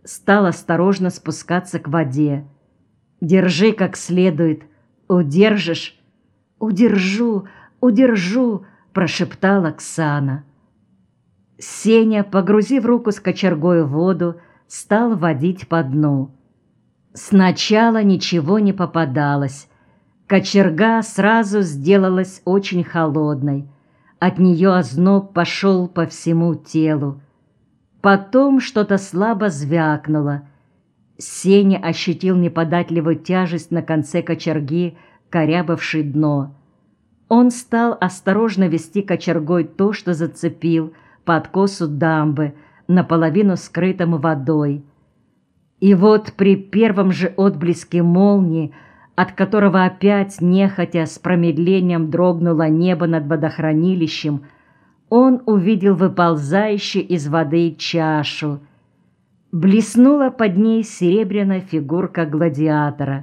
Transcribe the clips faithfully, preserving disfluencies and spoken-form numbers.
стал осторожно спускаться к воде. «Держи как следует. Удержишь?» «Удержу, удержу!» – прошептала Оксана. Сеня, погрузив руку с кочергой в воду, стал водить по дну. Сначала ничего не попадалось. Кочерга сразу сделалась очень холодной. От нее озноб пошел по всему телу. Потом что-то слабо звякнуло. Сеня ощутил неподатливую тяжесть на конце кочерги, корябавшей дно. Он стал осторожно вести кочергой то, что зацепил, по откосу дамбы, наполовину скрытому водой. И вот при первом же отблеске молнии, от которого опять нехотя с промедлением дрогнуло небо над водохранилищем, он увидел выползающую из воды чашу. Блеснула под ней серебряная фигурка гладиатора.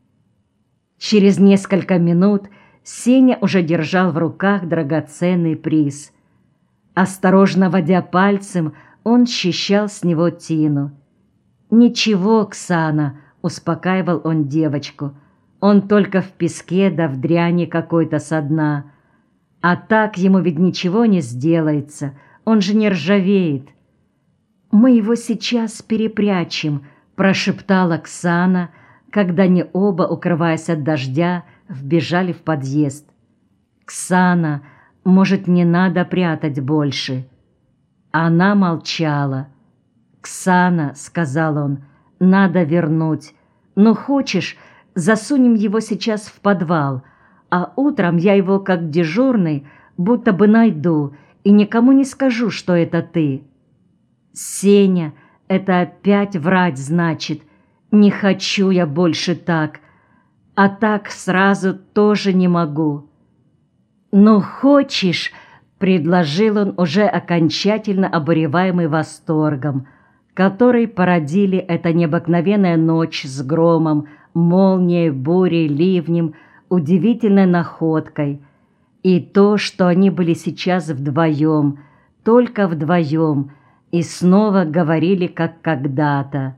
Через несколько минут Сеня уже держал в руках драгоценный приз. Осторожно водя пальцем, он счищал с него тину. «Ничего, Оксана», — успокаивал он девочку, — «он только в песке да в дряни какой-то со дна. А так ему ведь ничего не сделается, он же не ржавеет». «Мы его сейчас перепрячем», — прошептала Оксана, когда они оба, укрываясь от дождя, вбежали в подъезд. «Ксана, может, не надо прятать больше?» Она молчала. «Ксана», — сказал он, — «надо вернуть. Ну, хочешь, засунем его сейчас в подвал, а утром я его, как дежурный, будто бы найду и никому не скажу, что это ты». «Сеня, это опять врать значит. Не хочу я больше так. А так сразу тоже не могу». «Ну, хочешь», — предложил он, уже окончательно обуреваемый восторгом, который породили эта необыкновенная ночь с громом, молнией, бурей, ливнем, удивительной находкой. И то, что они были сейчас вдвоем, только вдвоем, и снова говорили, как когда-то.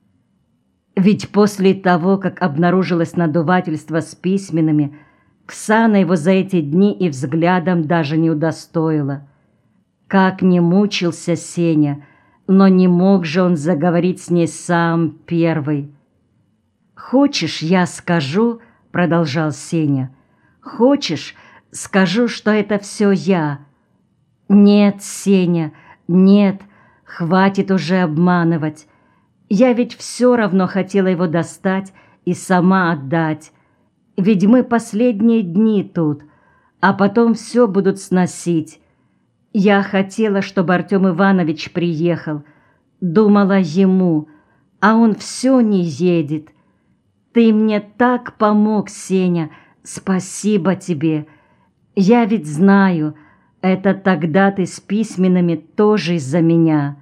Ведь после того, как обнаружилось надувательство с письменными, Ксана его за эти дни и взглядом даже не удостоила. Как не мучился Сеня, но не мог же он заговорить с ней сам первый. «Хочешь, я скажу, — продолжал Сеня, — хочешь, скажу, что это все я?» «Нет, Сеня, нет, хватит уже обманывать. Я ведь все равно хотела его достать и сама отдать. Ведь мы последние дни тут, а потом все будут сносить. Я хотела, чтобы Артем Иванович приехал. Думала ему, а он все не едет. Ты мне так помог, Сеня, спасибо тебе. Я ведь знаю, это тогда ты с письменными тоже из-за меня».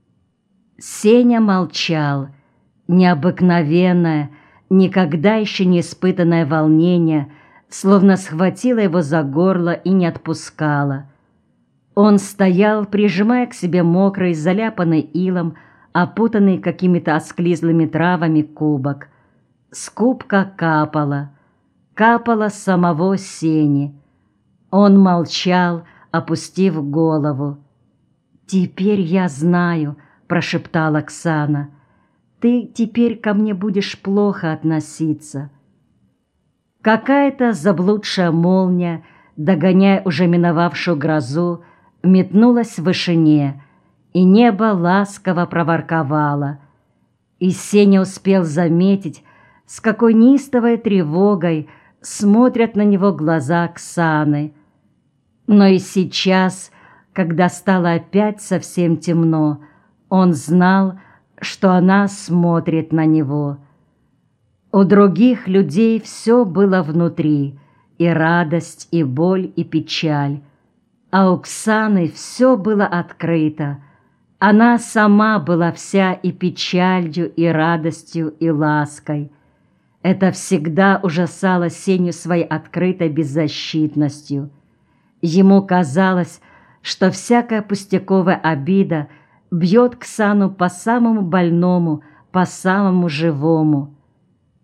Сеня молчал. Необыкновенное, никогда еще не испытанное волнение словно схватило его за горло и не отпускало. Он стоял, прижимая к себе мокрый, заляпанный илом, опутанный какими-то осклизлыми травами кубок. С кубка капало, капало с самого Сени. Он молчал, опустив голову. «Теперь я знаю», — прошептала Оксана, — «ты теперь ко мне будешь плохо относиться». Какая-то заблудшая молния, догоняя уже миновавшую грозу, метнулась в вышине, и небо ласково проворковало. И Сеня успел заметить, с какой неистовой тревогой смотрят на него глаза Оксаны. Но и сейчас, когда стало опять совсем темно, он знал, что она смотрит на него. У других людей все было внутри, и радость, и боль, и печаль. А у Оксаны все было открыто. Она сама была вся и печалью, и радостью, и лаской. Это всегда ужасало Сеню своей открытой беззащитностью. Ему казалось, что всякая пустяковая обида бьет Ксану по самому больному, по самому живому.